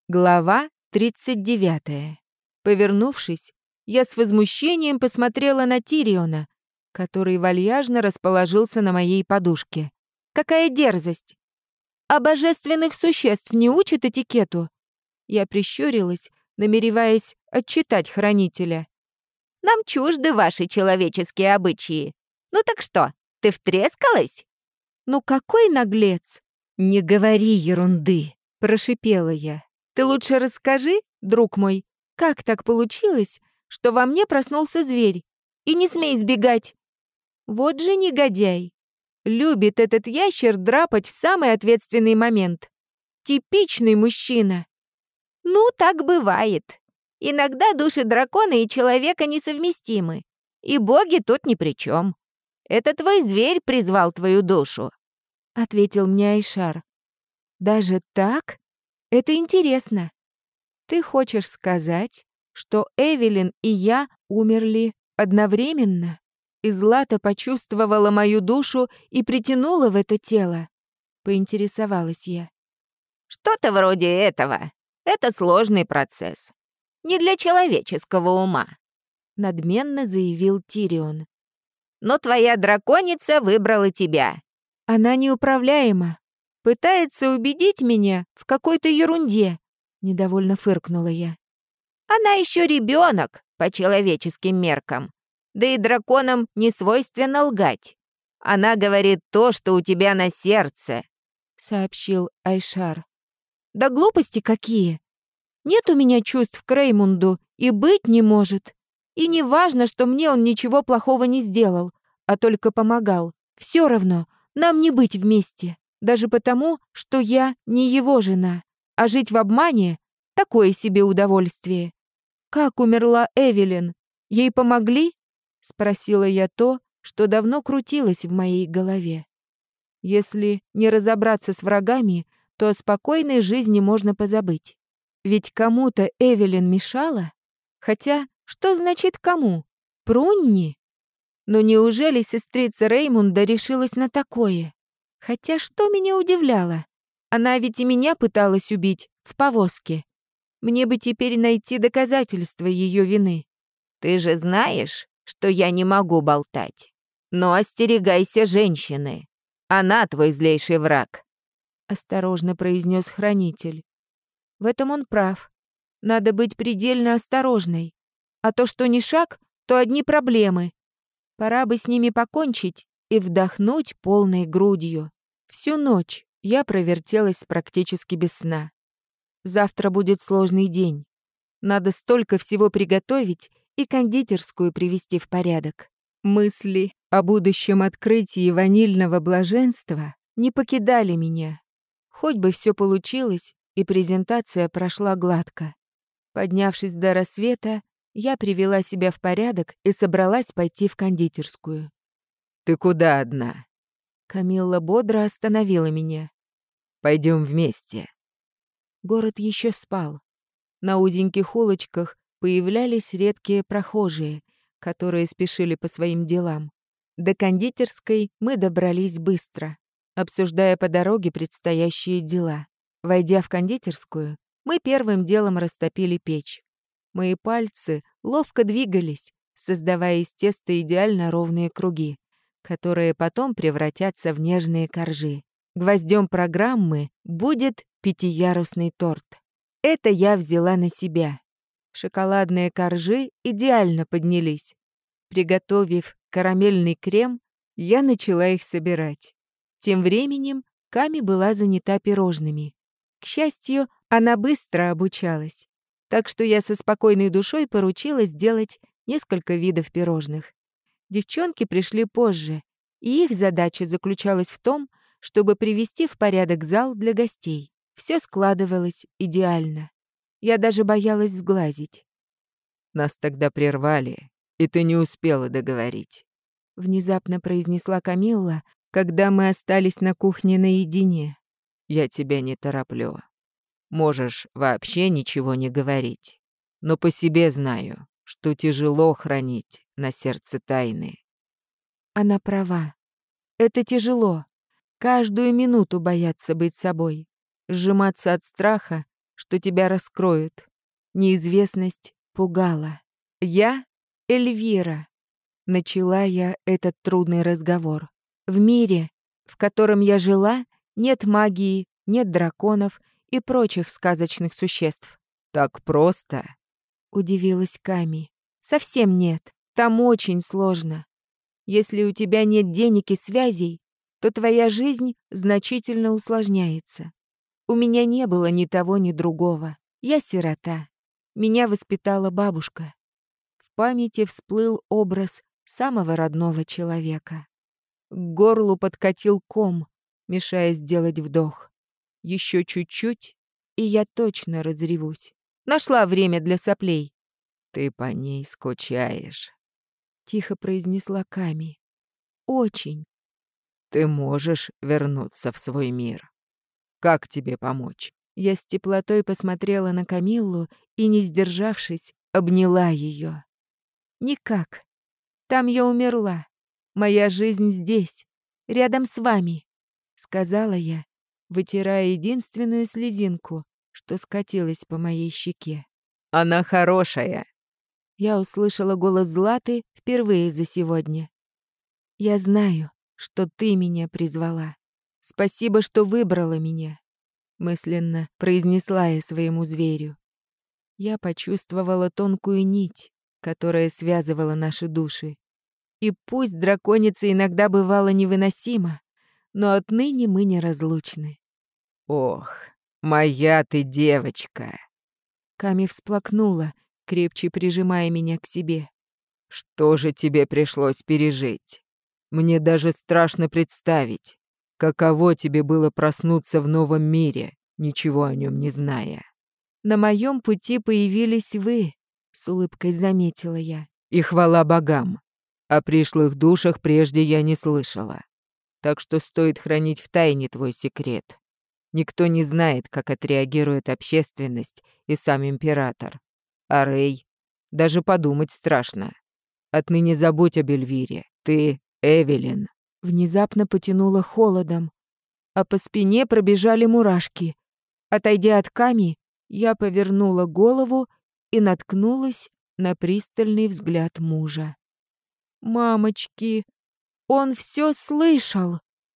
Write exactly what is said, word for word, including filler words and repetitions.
Глава тридцать девятая. Повернувшись, я с возмущением посмотрела на Тириона, который вальяжно расположился на моей подушке. Какая дерзость! А божественных существ не учат этикету? Я прищурилась, намереваясь отчитать хранителя. Нам чужды ваши человеческие обычаи. Ну так что, ты втрескалась? Ну какой наглец! Не говори ерунды, прошипела я. Ты лучше расскажи, друг мой, как так получилось, что во мне проснулся зверь? И не смей сбегать. Вот же негодяй. Любит этот ящер драпать в самый ответственный момент. Типичный мужчина. Ну, так бывает. Иногда души дракона и человека несовместимы. И боги тут ни при чем. Это твой зверь призвал твою душу, ответил мне Айшар. Даже так? Это интересно. Ты хочешь сказать, что Эвелин и я умерли одновременно? И Злата почувствовала мою душу и притянула в это тело? Поинтересовалась я. Что-то вроде этого. Это сложный процесс. Не для человеческого ума, надменно заявил Тирион. Но твоя драконица выбрала тебя. Она неуправляема. Пытается убедить меня в какой-то ерунде, недовольно фыркнула я. Она еще ребенок по человеческим меркам. Да и драконам не свойственно лгать. Она говорит то, что у тебя на сердце, сообщил Айшар. Да глупости какие! Нет у меня чувств к Реймунду и быть не может. И не важно, что мне он ничего плохого не сделал, а только помогал. Все равно, нам не быть вместе. Даже потому, что я не его жена. А жить в обмане — такое себе удовольствие. Как умерла Эвелин? Ей помогли? Спросила я то, что давно крутилось в моей голове. Если не разобраться с врагами, то о спокойной жизни можно позабыть. Ведь кому-то Эвелин мешала? Хотя, что значит кому? Прунни? Но неужели сестрица Реймунда решилась на такое? Хотя что меня удивляло? Она ведь и меня пыталась убить в повозке. Мне бы теперь найти доказательства ее вины. Ты же знаешь, что я не могу болтать. Но остерегайся женщины. Она твой злейший враг, осторожно произнес хранитель. В этом он прав. Надо быть предельно осторожной. А то, что не шаг, то одни проблемы. Пора бы с ними покончить и вдохнуть полной грудью. Всю ночь я провертелась практически без сна. Завтра будет сложный день. Надо столько всего приготовить и кондитерскую привести в порядок. Мысли о будущем открытии ванильного блаженства не покидали меня. Хоть бы все получилось, и презентация прошла гладко. Поднявшись до рассвета, я привела себя в порядок и собралась пойти в кондитерскую. «Ты куда одна?» Камилла бодро остановила меня. «Пойдем вместе». Город еще спал. На узеньких улочках появлялись редкие прохожие, которые спешили по своим делам. До кондитерской мы добрались быстро, обсуждая по дороге предстоящие дела. Войдя в кондитерскую, мы первым делом растопили печь. Мои пальцы ловко двигались, создавая из теста идеально ровные круги, которые потом превратятся в нежные коржи. Гвоздем программы будет пятиярусный торт. Это я взяла на себя. Шоколадные коржи идеально поднялись. Приготовив карамельный крем, я начала их собирать. Тем временем Ками была занята пирожными. К счастью, она быстро обучалась, так что я со спокойной душой поручила сделать несколько видов пирожных. Девчонки пришли позже, и их задача заключалась в том, чтобы привести в порядок зал для гостей. Все складывалось идеально. Я даже боялась сглазить. «Нас тогда прервали, и ты не успела договорить», — внезапно произнесла Камилла, когда мы остались на кухне наедине. «Я тебя не тороплю. Можешь вообще ничего не говорить. Но по себе знаю, что тяжело хранить на сердце тайны». Она права. Это тяжело. Каждую минуту бояться быть собой. Сжиматься от страха, что тебя раскроют. Неизвестность пугала. Я Эльвира. Начала я этот трудный разговор. В мире, в котором я жила, нет магии, нет драконов и прочих сказочных существ. «Так просто?» — удивилась Ками. «Совсем нет. Там очень сложно. Если у тебя нет денег и связей, то твоя жизнь значительно усложняется. У меня не было ни того, ни другого. Я сирота. Меня воспитала бабушка». В памяти всплыл образ самого родного человека. К горлу подкатил ком, мешая сделать вдох. Еще чуть-чуть, и я точно разревусь. Нашла время для соплей. «Ты по ней скучаешь», — тихо произнесла Ками. «Очень». «Ты можешь вернуться в свой мир. Как тебе помочь?» Я с теплотой посмотрела на Камиллу и, не сдержавшись, обняла ее. «Никак. Там я умерла. Моя жизнь здесь, рядом с вами», — сказала я, вытирая единственную слезинку, что скатилась по моей щеке. «Она хорошая!» Я услышала голос Златы впервые за сегодня. «Я знаю, что ты меня призвала. Спасибо, что выбрала меня», — мысленно произнесла я своему зверю. Я почувствовала тонкую нить, которая связывала наши души. И пусть драконица иногда бывала невыносима, но отныне мы неразлучны. «Ох, моя ты девочка!» Ками всплакнула, крепче прижимая меня к себе. «Что же тебе пришлось пережить? Мне даже страшно представить, каково тебе было проснуться в новом мире, ничего о нем не зная». «На моем пути появились вы», — с улыбкой заметила я. «И хвала богам. О пришлых душах прежде я не слышала. Так что стоит хранить в тайне твой секрет. Никто не знает, как отреагирует общественность и сам император. А Рэй, даже подумать страшно. Отныне забудь об Эльвире. Ты Эвелин». Внезапно потянуло холодом, а по спине пробежали мурашки. Отойдя от Ками, я повернула голову и наткнулась на пристальный взгляд мужа. «Мамочки, он все слышал!»